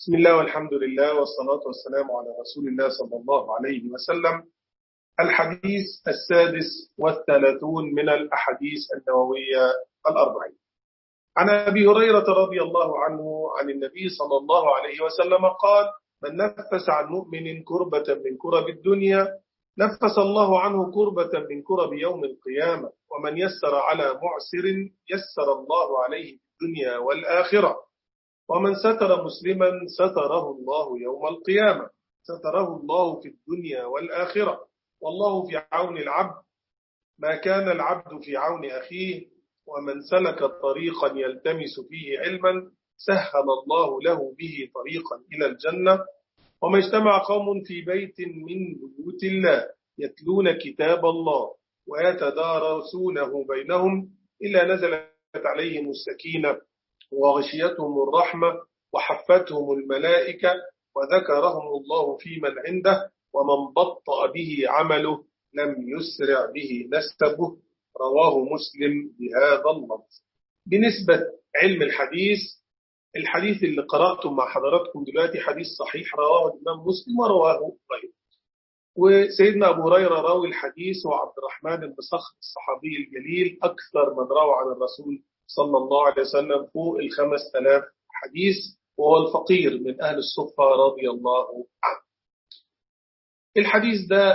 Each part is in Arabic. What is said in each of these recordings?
بسم الله والحمد لله والصلاة والسلام على رسول الله صلى الله عليه وسلم. الحديث 36 من الأحاديث النووية الأربعين. عن أبي هريرة رضي الله عنه عن النبي صلى الله عليه وسلم قال: من نفس عن مؤمن كربة من كرب الدنيا نفس الله عنه كربة من كرب يوم القيامة، ومن يسر على معسر يسر الله عليه في الدنيا والآخرة، ومن ستر مسلما ستره الله يوم القيامة، ستره الله في الدنيا والآخرة، والله في عون العبد ما كان العبد في عون أخيه، ومن سلك طريقا يلتمس فيه علما سهل الله له به طريقا إلى الجنة. وما اجتمع قوم في بيت من بيوت الله يتلون كتاب الله ويتدارسونه بينهم إلا نزلت عليهم السكينة وغشيتهم الرحمة وحفتهم الملائكة وذكرهم الله في من عنده، ومن بطأ به عمله لم يسرع به نسبه. رواه مسلم بهذا اللفظ. بالنسبة علم الحديث اللي قرأته مع حضراتكم دلوقتي حديث صحيح رواه الإمام مسلم ورواه غيره. وسيدنا أبو هريرة راوي الحديث وعبد الرحمن بن صخر الصحابي الجليل أكثر من روى عن الرسول صلى الله عليه وسلم فوق 5000 حديث، وهو الفقير من أهل الصفة رضي الله عنه. الحديث ده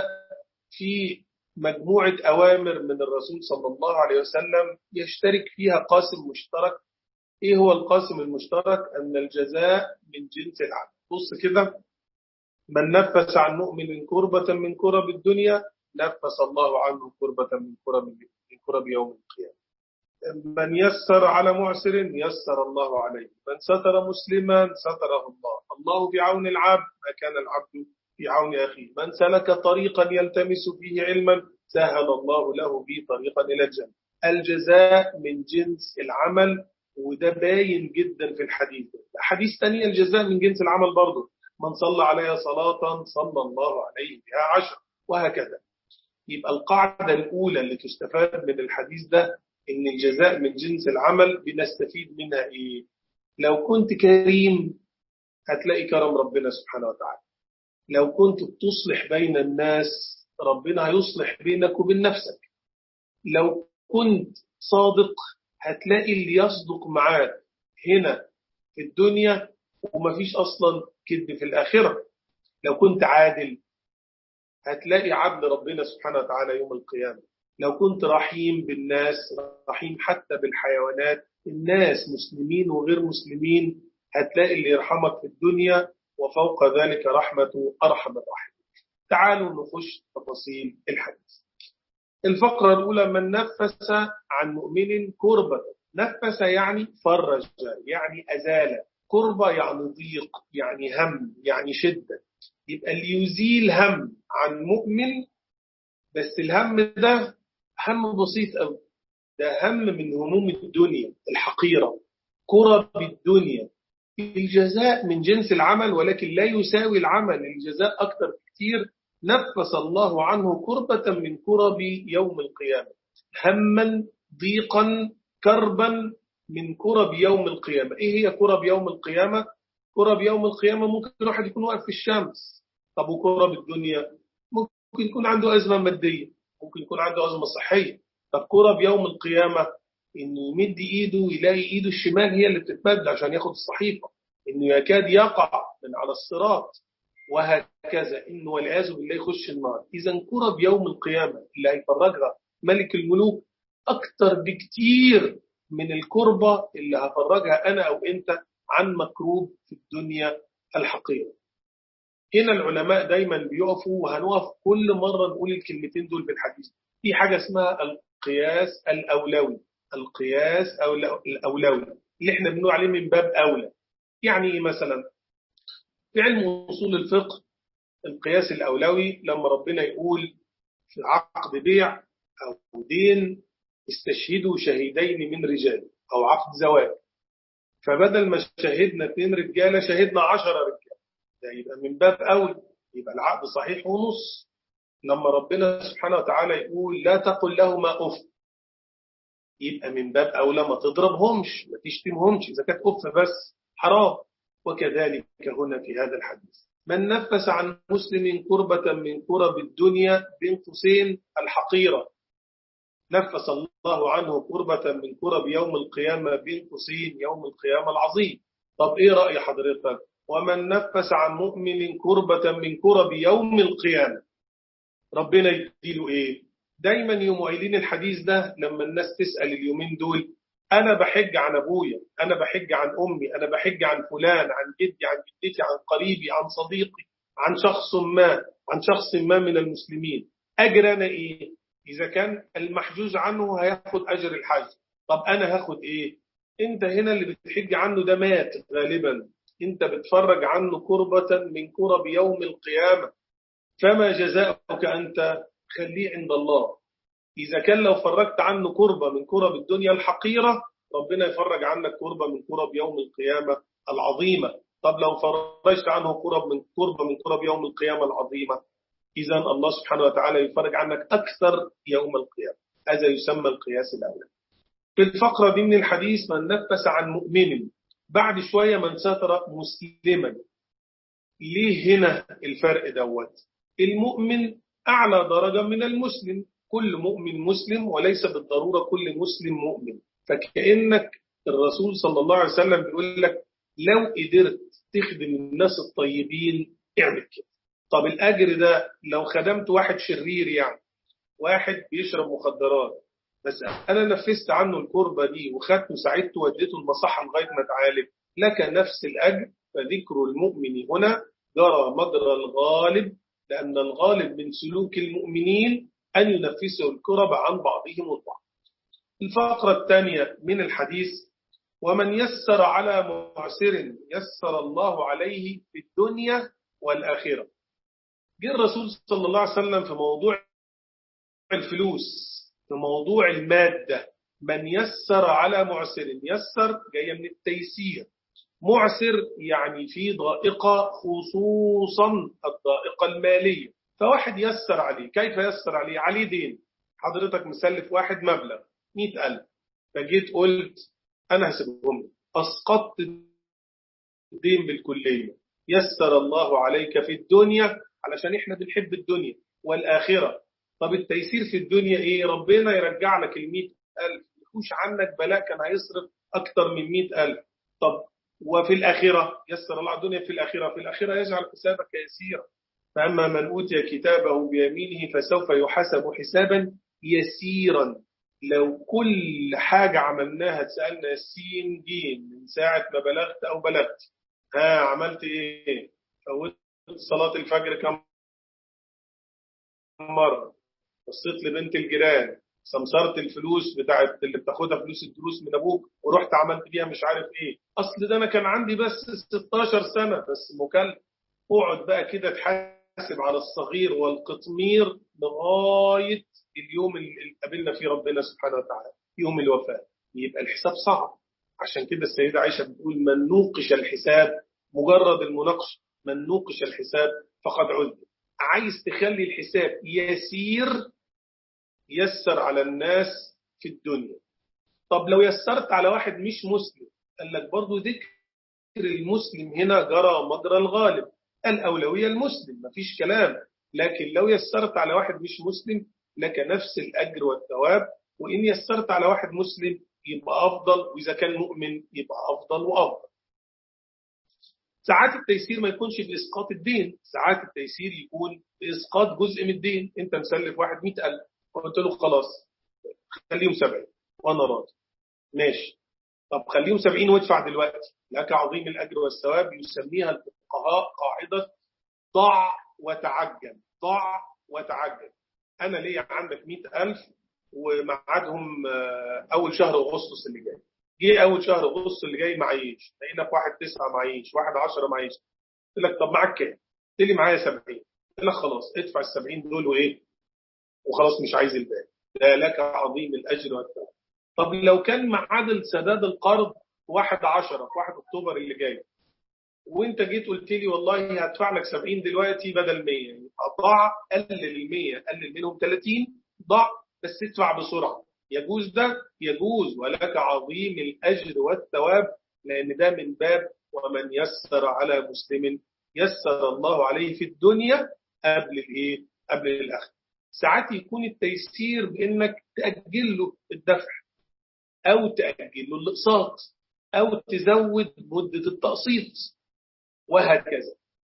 في مجموعة أوامر من الرسول صلى الله عليه وسلم يشترك فيها قاسم مشترك. إيه هو القاسم المشترك؟ أن الجزاء من جنس العمل. بص كده: من نفس عن مؤمن كربة من كرب الدنيا نفس الله عنه كربة من كرب يوم القيامة. من يسر على معسر يسر الله عليه، من ستر مسلما ستره الله في عون العبد ما كان العبد في عون أخيه، من سلك طريقا يلتمس فيه علما سهل الله له به طريقا إلى الجنة. الجزاء من جنس العمل، وده باين جدا في الحديث. حديث ثاني الجزاء من جنس العمل برضه: من صلى عليها صلاة صلى الله عليه بها 10، وهكذا. يبقى القاعدة الأولى اللي تستفاد من الحديث ده إن الجزاء من جنس العمل. بنستفيد منها إيه؟ لو كنت كريم هتلاقي كرم ربنا سبحانه وتعالى. لو كنت بتصلح بين الناس ربنا هيصلح بينك وبين نفسك. لو كنت صادق هتلاقي اللي يصدق معاك هنا في الدنيا، ومفيش أصلا كذب في الآخرة. لو كنت عادل هتلاقي عدل ربنا سبحانه وتعالى يوم القيامة. لو كنت رحيم بالناس، رحيم حتى بالحيوانات، الناس مسلمين وغير مسلمين، هتلاقي اللي يرحمك في الدنيا، وفوق ذلك رحمته أرحم الراحمين. تعالوا نخش تفاصيل الحديث. الفقرة الأولى: من نفس عن مؤمن كربة. نفس يعني فرج، يعني أزال. كربة يعني ضيق، يعني هم، يعني شدة. يبقى اللي يزيل هم عن مؤمن، بس الهم ده هم بسيط أوي، ده هم من هموم الدنيا الحقيرة، كرب الدنيا. الجزاء من جنس العمل، ولكن لا يساوي العمل، الجزاء أكثر كتير. نفس الله عنه كربة من كرب يوم القيامة، هما ضيقا كربا من كرب يوم القيامة. إيه هي كرب يوم القيامة؟ كرب يوم القيامة ممكن واحد يكون واقف في الشمس. طب وكرب الدنيا؟ ممكن يكون عنده أزمة مادية، ممكن يكون عنده أزمة صحية. طب كرب يوم القيامة إنه يمد إيده يلاقي إيده الشمال هي اللي بتتمد عشان ياخد الصحيفة، إنه يكاد يقع من على الصراط، وهكذا، إنه والعياذ بالله يخش النار. إذا كرب يوم القيامة اللي هيفرجها ملك الملوك أكتر بكتير من الكربة اللي هفرجها أنا أو أنت عن مكروب في الدنيا الحقيرة. هنا العلماء دايما بيقفوا، وهنقف كل مرة نقول الكلمتين دول في الحديث. في حاجة اسمها القياس الأولوي. القياس الأولوي اللي احنا بنقول عليه من باب أولى. يعني إيه مثلا؟ في علم أصول الفقه القياس الأولوي لما ربنا يقول في عقد بيع أو دين: استشهدوا شهيدين من رجال، أو عقد زواج، فبدل ما شهدنا 2 رجالة شهدنا 10 رجالة. ده يبقى من باب أولى، يبقى العقد صحيح ونص. لما ربنا سبحانه وتعالى يقول لا تقل لهما أف، يبقى من باب أولى ما تضربهمش، ما تشتمهمش. إذا كانت أف بس حرام، وكذلك هنا في هذا الحديث، من نفس عن مسلم كربة من كرب الدنيا بين قوسين الحقيرة نفس الله عنه كربة من كرب يوم القيامة بين قوسين يوم القيامة العظيم. طب إيه رأي حضرتك؟ ومن نفس عن مؤمن كربة من كرب يوم القيامة ربنا يديله إيه؟ دايما يوم قايلين الحديث ده لما الناس تسأل اليومين دول، أنا بحج عن أبويا، أنا بحج عن أمي، أنا بحج عن فلان، عن جدي، عن جدتي، عن قريبي، عن صديقي، عن شخص ما من المسلمين، أجر أنا إيه؟ إذا كان المحجوز عنه هياخد أجر الحج، طب أنا هاخد إيه؟ أنت هنا اللي بتحج عنه ده مات غالبا، أنت بتفرج عنه كربة من كرب يوم القيامة، فما جزاؤك أنت؟ خليه عند الله. إذا كان لو فرجت عنه كربة من كرب الدنيا الحقيرة ربنا يفرج عنك كربة من كرب يوم القيامة العظيمة. طب لو فرجت عنه كربة من كرب يوم القيامة العظيمة، إذا الله سبحانه وتعالى يفرج عنك أكثر يوم القيامة. هذا يسمى القياس الأولى. في الفقرة دي من الحديث من نفس عن مؤمن، بعد شوية من ستر مسلما. ليه هنا الفرق دوت؟ المؤمن أعلى درجة من المسلم، كل مؤمن مسلم وليس بالضرورة كل مسلم مؤمن. فكأنك الرسول صلى الله عليه وسلم بيقول لك لو قدرت تخدم الناس الطيبين اعمل كده. طب الأجر ده لو خدمت واحد شرير، يعني واحد بيشرب مخدرات، بس أنا نفذت عنه الكربة دي وخدته ساعدته وديته المصحة لغاية ما اتعالج، لك نفس الأجر. فذكر المؤمن هنا جرى مجرى الغالب، لأن الغالب من سلوك المؤمنين أن ينفسوا الكرب عن بعضهم البعض. الفقرة الثانية من الحديث ومن يسر على معسر يسر الله عليه في الدنيا والآخرة. جاء الرسول صلى الله عليه وسلم في موضوع الفلوس، في موضوع المادة، من يسر على معسر، يسر جاية من التيسير، معسر يعني في ضائقة، خصوصا الضائقة المالية، فواحد يسر عليه. كيف يسر عليه؟ عليه دين، حضرتك مسلف واحد مبلغ 100,000، فجيت قلت أنا هسيبهم، أسقطت الدين بالكلية، يسر الله عليك في الدنيا، علشان إحنا بنحب الدنيا والآخرة. طب التيسير في الدنيا إيه؟ ربنا يرجع لك 100,000، يخوش عنك بلاء كان هيصرف أكتر من 100,000. طب وفي الآخرة يسر الله الدنيا، في الآخرة يجعل حسابك يسيرا. فأما من أوتي كتابه بيمينه فسوف يحاسب حسابا يسيرا. لو كل حاجة عملناها تسألنا السين جيم من ساعة ما بلغت أو بلغت، عملت إيه؟ فوت صلاة الفجر كم مرة، بصيت لبنت الجيران، سمسرت الفلوس بتاعت اللي بتاخدها فلوس الدروس من ابوك ورحت عملت بيها مش عارف ايه، اصل ده انا كان عندي بس 16 سنة بس مكلف. اقعد بقى كده تحاسب على الصغير والقطمير لغاية اليوم اللي قابلنا فيه ربنا سبحانه وتعالى، يوم الوفاة. يبقى الحساب صعب. عشان كده السيدة عائشة بتقول من نوقش الحساب، مجرد المناقشة، من نوقش الحساب فقد عذب. عايز تخلي الحساب يسير، يسر على الناس في الدنيا. طب لو يسرت على واحد مش مسلم، قال لك برضو ذكر المسلم هنا جرى مجرى الغالب، الأولوية المسلم مفيش كلام. لكن لو يسرت على واحد مش مسلم لك نفس الأجر والثواب، وإن يسرت على واحد مسلم يبقى أفضل، وإذا كان مؤمن يبقى أفضل وأفضل. ساعات التيسير ما يكونش بإسقاط الدين، ساعات التيسير يكون بإسقاط جزء من الدين. أنت مسلف واحد 100,000 وقلت له خلاص خليهم 70 وأنا راضي، ماشي. طب خليهم 70 وادفع دلوقتي، لك عظيم الأجر والثواب. يسميها الفقهاء قاعدة ضع وتعجل، ضع وتعجل. أنا ليا عندك 100,000 ومعادهم أول شهر أغسطس اللي جاي، جه أول شهر أغسطس اللي جاي معيش، لقينا في 1/9 معيش، 1/10 معيش. قلت لك طب معاك كام؟ قلت لي معايا 70. قلت لك خلاص ادفع ال70 دول وإيه وخلاص مش عايز الباقي، ده لك عظيم الأجر والثواب. طب لو كان معادل سداد القرض 1/10 في 1 أكتوبر اللي جاي، وانت جيت قلت لي والله هدفع لك 70 دلوقتي بدل 100، يعني ضاع، قلل ال100، قلل منهم 30، ضاع بس ادفع بسرعة. يجوز ده؟ يجوز، ولك عظيم الأجر والثواب، لأن ده من باب ومن يسر على مسلم يسر الله عليه في الدنيا قبل الآخرة. ساعات يكون التيسير بإنك تأجل له الدفع، أو تأجل له الأقساط، أو تزود مدة التقسيط، وهكذا.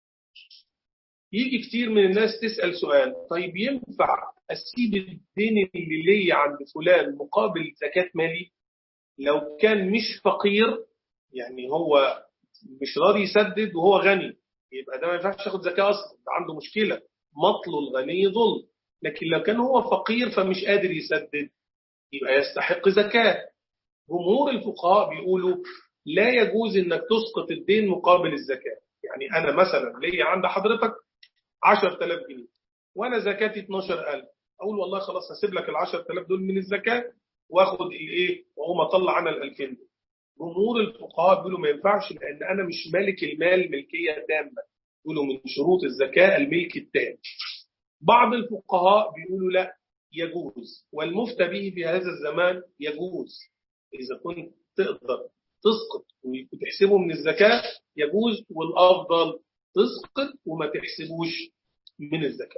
يجي كتير من الناس تسأل سؤال: طيب ينفع أسيب الدين اللي لي عند فلان مقابل زكاة مالي لو كان مش فقير؟ يعني هو مش راضي يسدد وهو غني، يبقى ده ما ينفعش ياخد زكاة أصلا، ده عنده مشكلة، مطل الغني ظلم. لكن لو كان هو فقير فمش قادر يسدد يبقى يستحق زكاة. جمهور الفقهاء بيقولوا لا يجوز انك تسقط الدين مقابل الزكاة. يعني انا مثلا ليا عند حضرتك 10,000 جنيه وانا زكاتي 12,000، اقول والله خلاص هسيب لك ال 10,000 دول من الزكاة واخد واقوم اطلع انا ال 2000 دول. جمهور الفقهاء بيقولوا ما ينفعش، لان انا مش مالك المال ملكية تامة، بيقولوا من شروط الزكاة الملك التام. بعض الفقهاء بيقولوا لا، يجوز، والمفتى به في هذا الزمان يجوز. إذا كنت تقدر تسقط وتحسبه من الزكاة يجوز، والأفضل تسقط وما تحسبوش من الزكاة.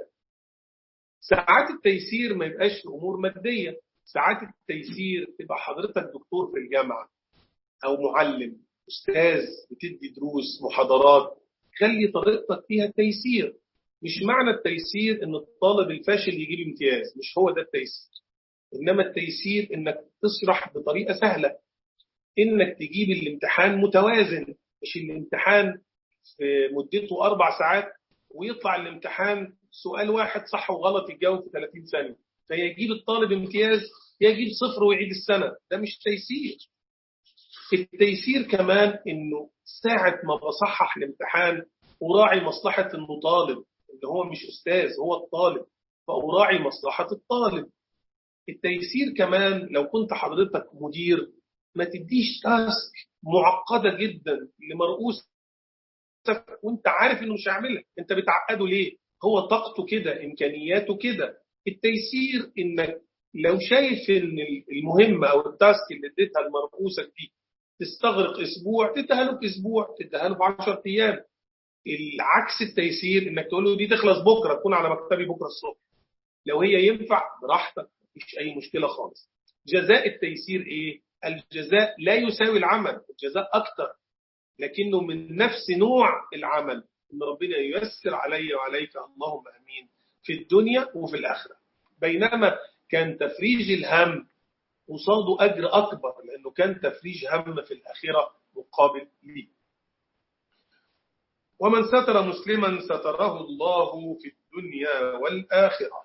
ساعات التيسير ما يبقاش في أمور مادية، ساعات التيسير تبقى حضرتك دكتور في الجامعة أو معلم أستاذ بتدي دروس محاضرات، خلي طريقتك فيها تيسير. مش معنى التيسير ان الطالب الفاشل يجيب امتياز، مش هو ده التيسير. انما التيسير انك تشرح بطريقة سهلة، انك تجيب الامتحان متوازن، مش الامتحان في مدته 4 ساعات ويطلع الامتحان سؤال واحد صح وغلط يتجاوب في 30 ثانية فيجيب الطالب امتياز، يجيب 0 ويعيد السنة. ده مش تيسير. التيسير كمان انه ساعة ما بصحح الامتحان وراعي مصلحة انه طالب، اللي هو مش أستاذ، هو الطالب، فأراعي مصلحة الطالب. التيسير كمان لو كنت حضرتك مدير ما تديش تاسك معقدة جدا لمرؤوسك وانت عارف انه مش هيعملها، انت بتعقده ليه؟ هو طاقته كده، امكانياته كده. التيسير انك لو شايف ان المهمة او التاسك اللي اديتها لمرؤوسك دي تستغرق اسبوع، تديها له في اسبوع، تديها له في 10 ايام. العكس التيسير انك تقول له دي تخلص بكره، تكون على مكتبي بكره الصبح. لو هي ينفع براحتك، مفيش اي مشكله خالص. جزاء التيسير ايه؟ الجزاء لا يساوي العمل، الجزاء اكتر، لكنه من نفس نوع العمل، ان ربنا ييسر علي وعليك اللهم امين في الدنيا وفي الاخره. بينما كان تفريج الهم قصاده اجر اكبر، لانه كان تفريج هم في الاخره مقابل ليه. ومن ستر مسلما ستره الله في الدنيا والآخرة.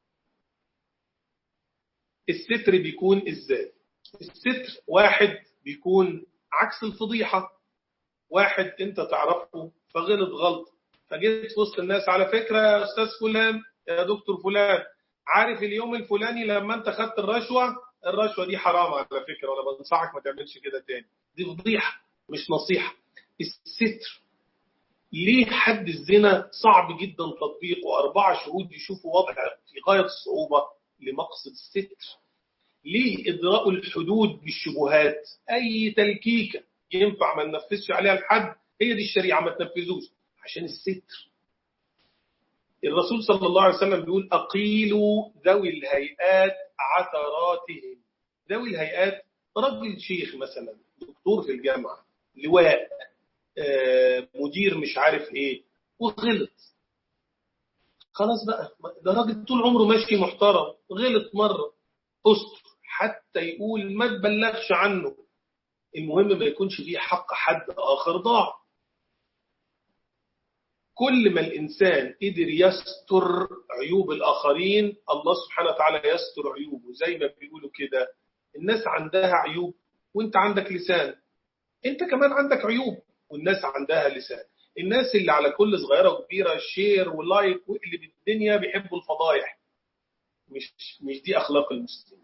الستر بيكون إزاي؟ الستر واحد بيكون عكس الفضيحة. واحد انت تعرفه فغلط غلط، فجيت في وسط الناس: على فكرة يا أستاذ فلان، يا دكتور فلان، عارف اليوم الفلاني لما انت خدت الرشوة دي حرام على فكرة، ولا بنصحك ما تعملش كده تاني. دي فضيحة مش نصيحة. الستر ليه حد الزنا صعب جدا تطبيقه، 4 شهود يشوفوا وضع في غاية الصعوبة لمقصد الستر. ليه إدراء الحدود بالشبهات، أي تلكيكة ينفع ما ننفذش عليها الحد، هي دي الشريعة ما تنفذوش عشان الستر. الرسول صلى الله عليه وسلم بيقول: أقيلوا ذوي الهيئات عثراتهم. ذوي الهيئات رجل شيخ مثلا، دكتور في الجامعة، لواء، مدير مش عارف ايه، وغلط. خلاص بقى، ده راجل طول عمره ماشي محترم، غلط مرة، استر حتى يقول ما تبلغش عنه، المهم ما يكونش فيه حق حد آخر ضاع. كل ما الإنسان قدر يستر عيوب الآخرين، الله سبحانه وتعالى يستر عيوبه. زي ما بيقولوا كده: الناس عندها عيوب وانت عندك لسان، انت كمان عندك عيوب والناس عندها لسان. الناس اللي على كل صغيرة وكبيرة شير ولايك واقلب الدنيا بيحبوا الفضايح، مش دي أخلاق المسلمين.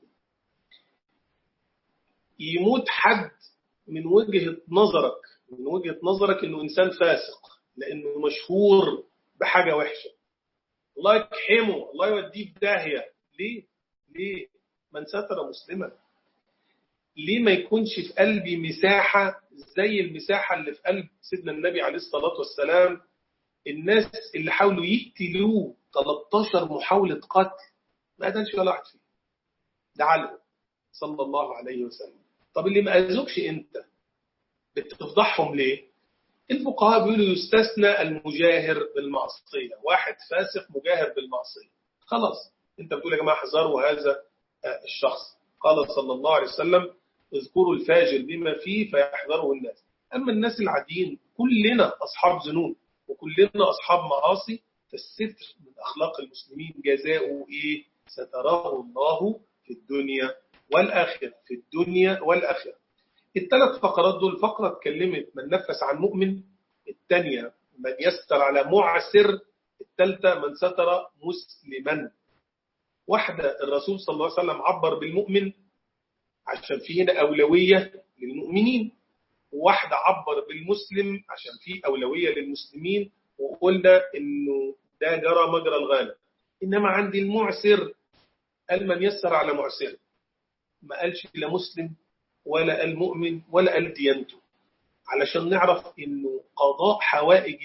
يموت حد من وجهة نظرك إنه إنسان فاسق لأنه مشهور بحاجة وحشة، الله يكحمه، الله يوديه في داهية. ليه؟ من ستر مسلما. ليه ما يكونش في قلبي مساحة زي المساحة اللي في قلب سيدنا النبي عليه الصلاة والسلام؟ الناس اللي حاولوا يقتلوه 13 محاولة قتل ما قتلش ولا واحد فيه، دعا له صلى الله عليه وسلم. طب اللي ما أذوكش أنت بتفضحهم ليه؟ الفقهاء بيقولوا يستثنى المجاهر بالمعصية، واحد فاسق مجاهر بالمعصية، خلاص أنت بتقول يا جماعة احذروا هذا الشخص. قال صلى الله عليه وسلم اذكروا الفاجر بما فيه فيحذره الناس. أما الناس العاديين كلنا أصحاب ذنوب وكلنا أصحاب معاصي، فالستر من أخلاق المسلمين جزاؤه إيه؟ ستراه الله في الدنيا والآخرة، في الدنيا والآخرة. الثلاث فقرات دول، فقرة اتكلمت من نفس عن مؤمن، الثانية من يستر على معسر، الثالثة من ستر مسلما. واحدة الرسول صلى الله عليه وسلم عبر بالمؤمن عشان فيه هنا أولوية للمؤمنين، وواحدة عبر بالمسلم عشان فيه أولوية للمسلمين، وقلنا إنه ده جرى مجرى الغالب. إنما عند المعسر قال من يسر على معسر، ما قالش لا مسلم ولا قال مؤمن ولا قال ديانته، علشان نعرف إنه قضاء حوائج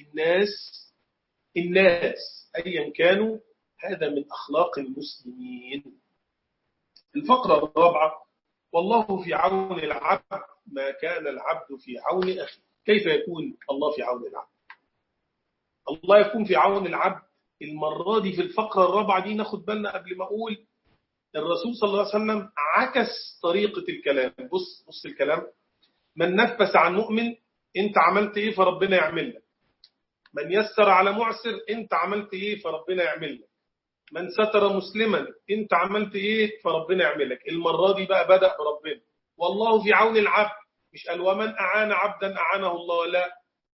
الناس أيا كانوا هذا من أخلاق المسلمين. الفقرة الرابعة والله في عون العبد ما كان العبد في عون أخيه. كيف يكون الله في عون العبد؟ الله يكون في عون العبد المرة دي في الفقرة الرابعة دي ناخد بالنا قبل ما أقول. الرسول صلى الله عليه وسلم عكس طريقة الكلام. بص الكلام، من نفس عن مؤمن انت عملت ايه فربنا يعمل لك، من يسر على معسر انت عملت ايه فربنا يعمل لك، من ستر مسلما انت عملت ايه فربنا يعمل لك. المرة دي بقى بدأ بربنا والله في عون العبد، مش قال ومن أعان عبدا أعانه الله، لا،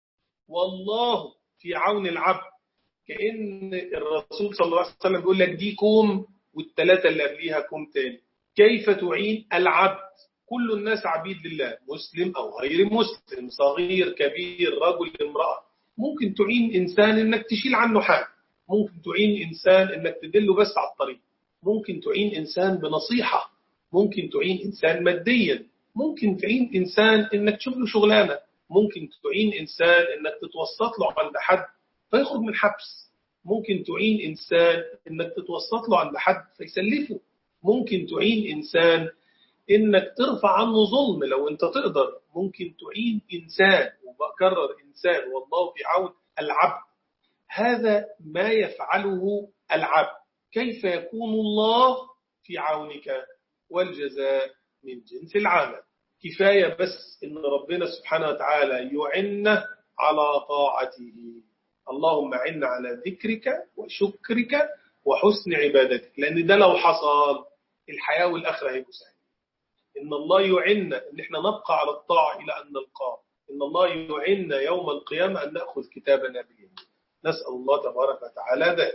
والله في عون العبد. كأن الرسول صلى الله عليه وسلم بيقول لك دي كوم والثلاثة اللي قبليها كوم تاني. كيف تعين العبد؟ كل الناس عبيد لله، مسلم أو غير مسلم، صغير كبير رجل امرأة. ممكن تعين إنسان إنك تشيل عنه حاجة، ممكن تعين إنسان إنك تدله بس على الطريق، ممكن تعين إنسان بنصيحة، ممكن تعين إنسان ماديا، ممكن تعين إنسان إنك تشوف له شغلانة، ممكن تعين إنسان إنك تتوسط له عند حد فيخرج من حبس، ممكن تعين إنسان إنك تتوسط له عند حد فيسلفه، ممكن تعين إنسان إنك ترفع عنه ظلم لو أنت تقدر، ممكن تعين إنسان، وبكرر إنسان، والله في عون العبد. هذا ما يفعله العبد. كيف يكون الله في عونك؟ والجزاء من جنس العمل. كفاية بس إن ربنا سبحانه وتعالى يعنا على طاعته. اللهم عنا على ذكرك وشكرك وحسن عبادتك، لأن ده لو حصل الحياة والآخرة هيبقوا سهلين. إن الله يعنا إن إحنا نبقى على الطاعة إلى أن نلقاه، إن الله يعنا يوم القيامة أن نأخذ كتابنا بيمين. نسأل الله تبارك وتعالى ذلك.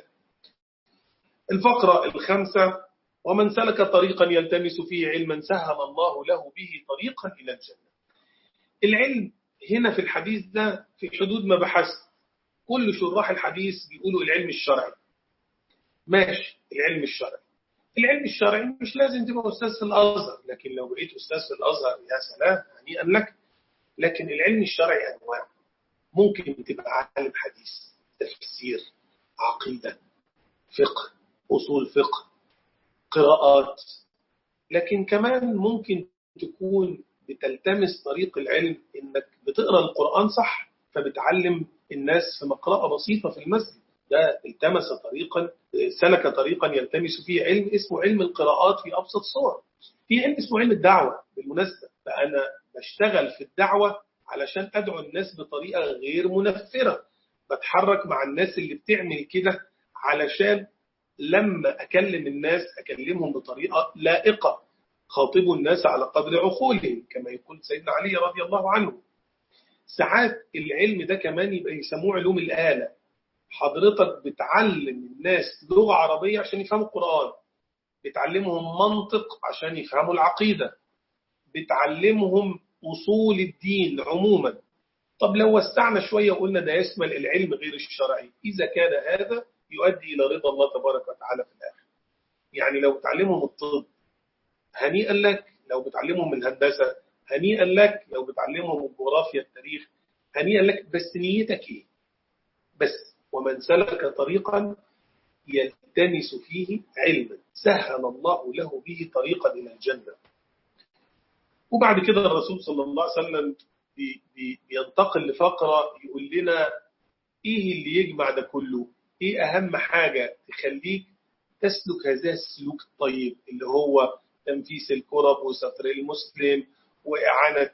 الفقرة الخامسة ومن سلك طريقا يلتمس فيه علما سهل الله له به طريقا إلى الجنة. العلم هنا في الحديث ده في حدود ما بحثت. كل شراح الحديث بيقولوا العلم الشرعي. ماشي، العلم الشرعي. العلم الشرعي مش لازم تبقى أستاذ في الأزهر، لكن لو بقيت أستاذ في الأزهر يا سلام هنيئا لك. لكن العلم الشرعي أنواع. ممكن تبقى عالم حديث، تفسير، عقيدة، فقه، أصول فقه، قراءات. لكن كمان ممكن تكون بتلتمس طريق العلم إنك بتقرأ القرآن صح فبتعلم الناس في مقرأة بسيطة في المسجد. ده التمس طريقا، سلك طريقا يلتمس فيه علم اسمه علم القراءات في أبسط صور. في علم اسمه علم الدعوة بالمناسبة، فأنا بشتغل في الدعوة علشان أدعو الناس بطريقة غير منفرة، بتحرك مع الناس اللي بتعمل كده علشان لما أكلم الناس أكلمهم بطريقة لائقة. خاطبوا الناس على قدر عقولهم كما يقول سيدنا علي رضي الله عنه. ساعات العلم ده كمان يبقى يسموه علوم الآلة. حضرتك بتعلم الناس لغة عربية عشان يفهموا القرآن، بتعلمهم منطق عشان يفهموا العقيدة، بتعلمهم أصول الدين عموما. طب لو وسعنا شوية وقلنا ده يشمل العلم غير الشرعي، إذا كان هذا يؤدي إلى رضا الله تبارك وتعالى في الآخر. يعني لو تعلمهم الطب هنيئا لك، لو بتعلمهم الهندسة هنيئا لك، لو بتعلمهم الجغرافيا التاريخ هنيئا لك، بس نيتك إيه؟ بس ومن سلك طريقا يلتمس فيه علما سهل الله له به طريقا إلى الجنة. وبعد كده الرسول صلى الله عليه وسلم بينتقل لفقرة يقول لنا إيه اللي يجمع ده كله، إيه أهم حاجة تخليك تسلك هذا السلوك الطيب اللي هو تنفيس الكرب وستر المسلم وإعانة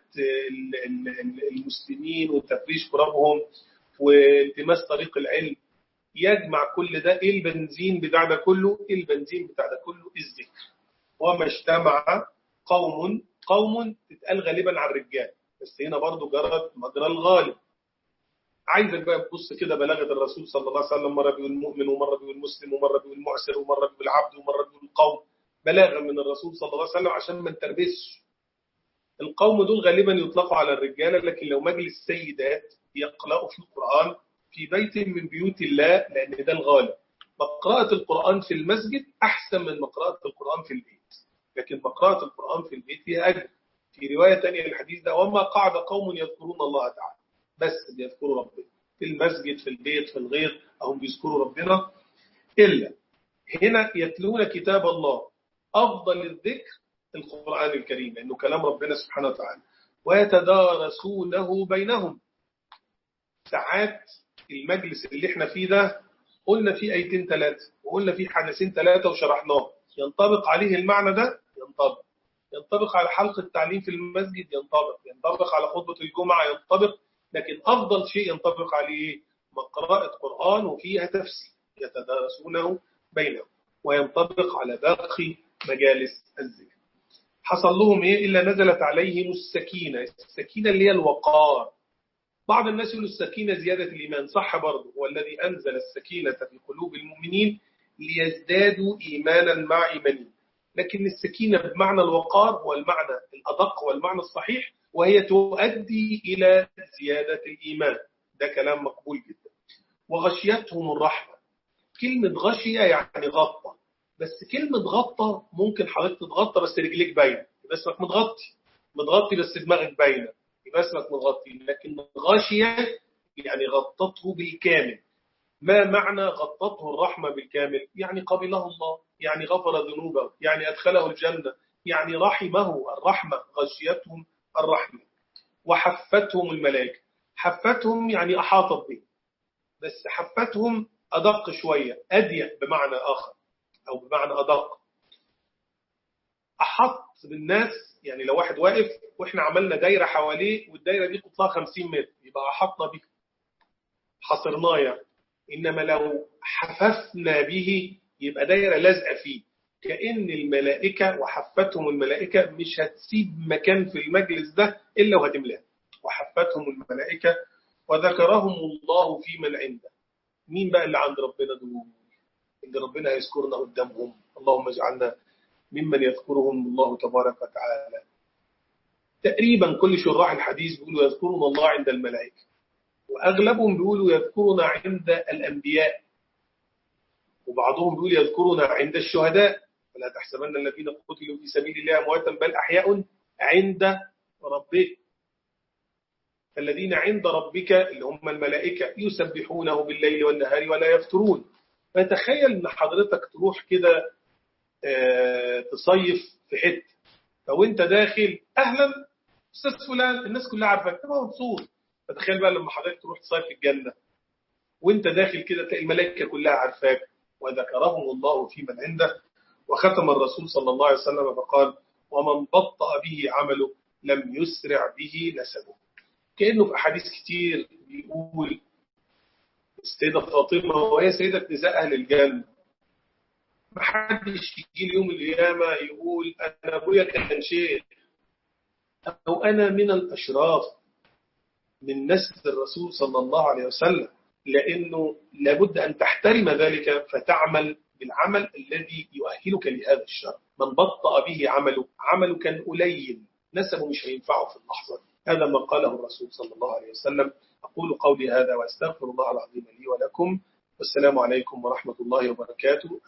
المسلمين وتفريش كربهم والتماس طريق العلم. يجمع كل ده إيه البنزين بتاع ده كله؟ إيه البنزين بتاع ده كله؟ الذكر. وما اجتمع قوم تتقال غالبا على الرجال، بس هنا برضو جرت مجرى الغالب. عايزك بقى تبص كده بلاغة الرسول صلى الله عليه وسلم، مرة بيقول مؤمن ومرة بيقول مسلم ومرة بيقول معسر ومرة بيقول عبد ومرة بيقول قوم. بلاغة من الرسول صلى الله عليه وسلم عشان ما نتربسش. القوم دول غالبا يطلقوا على الرجال، لكن لو مجلس سيدات يقرأوا في القرآن في بيت من بيوت الله، لأن ده الغالب. مقراءة القرآن في المسجد أحسن من مقراءة القرآن في البيت، لكن مقراءة القرآن في البيت فيها أجر. في رواية تانية للحديث ده وما قعد قوم يذكرون الله تعالى، بس بيذكروا ربنا في المسجد في البيت في الغير أهم بيذكروا ربنا، إلا هنا يتلون كتاب الله. أفضل الذكر القرآن الكريم لأنه كلام ربنا سبحانه وتعالى. ويتدارسونه بينهم. ساعات المجلس اللي احنا فيه ده قلنا فيه آيتين ثلاثة وقلنا فيه حديثين ثلاثة وشرحناه، ينطبق عليه المعنى ده؟ ينطبق على حلقة التعليم في المسجد، ينطبق على خطبة الجمعة، ينطبق. لكن أفضل شيء ينطبق عليه قراءة قرآن وفيها تفسير يتدارسونه بينهم، وينطبق على باقي مجالس الذكر. حصل لهم إيه؟ إلا نزلت عليهم السكينة. السكينة اللي هي الوقار. بعض الناس يقولوا السكينة زيادة الإيمان، صح برضه، هو الذي أنزل السكينة في قلوب المؤمنين ليزدادوا إيمانا مع إيمانهم. لكن السكينة بمعنى الوقار هو المعنى الأدق والمعنى الصحيح، وهي تؤدي إلى زيادة الإيمان. ده كلام مقبول جدا. وغشيتهم الرحمة. كلمة غشية يعني غطى، بس كلمة غطى ممكن حضرتك تتغطى بس رجليك باينة يبقى اسمك متغطي بس دماغك باينة يبقى اسمك متغطي. لكن غشية يعني غطته بالكامل. ما معنى غطته الرحمة بالكامل؟ يعني قبله الله، يعني غفر ذنوبه، يعني أدخله الجنة، يعني رحمه. الرحمة غشيتهم الرحمة. وحفتهم الملائكة. حفتهم يعني أحاطت به، بس حفتهم أدق شوية، أضيق بمعنى آخر أو بمعنى أدق. أحط بالناس يعني لو واحد واقف وإحنا عملنا دايرة حواليه والدايرة دي قطرها 50 متر يبقى أحطنا به، حصرناه يعني. إنما لو حففنا به يبقى دايرة لازقة فيه، كأن الملائكة وحفتهم الملائكة مش هتسيب مكان في المجلس ده إلا وهتملاه. وحفتهم الملائكة وذكرهم الله في من عنده. مين بقى اللي عند ربنا دول؟ اللي ربنا يذكرنا قدامهم. اللهم اجعلنا ممن يذكرهم الله تبارك وتعالى. تقريبا كل شراح الحديث بيقولوا يذكرون الله عند الملائكة، وأغلبهم بيقولوا يذكرنا عند الأنبياء، وبعضهم بيقول يذكرنا عند الشهداء. فلا تحسبن الذين قتلوا في سبيل الله أمواتا بل أحياء عند ربك. الذين عند ربك اللي هم الملائكة يسبحونه بالليل والنهار ولا يفترون. فتخيل ان حضرتك تروح كده تصيف في حته، لو انت داخل اهلا استاذ فلان الناس كلها عارفاك تبقى مبسوط. فتخيل بقى لما حضرتك تروح تصيف في الجنه وانت داخل كده تلاقي الملائكه كلها عارفاك وذكرهم الله في من عنده. وختم الرسول صلى الله عليه وسلم فقال ومن بطأ به عمله لم يسرع به نسبه. كأنه في أحاديث كتير بيقول السيدة فاطمة وهي سيدة نساء أهل الجنة ما حدش يجي يوم القيامة يقول أنا أبويا كان شيخ أو أنا من الأشراف من نسل الرسول صلى الله عليه وسلم، لأنه لابد أن تحترم ذلك فتعمل بالعمل الذي يؤهلك لهذا الشر. من بطأ به عمله كان قليل نسبه مش هينفعه في اللحظة. هذا ما قاله الرسول صلى الله عليه وسلم. أقول قولي هذا وأستغفر الله العظيم لي ولكم، والسلام عليكم ورحمة الله وبركاته.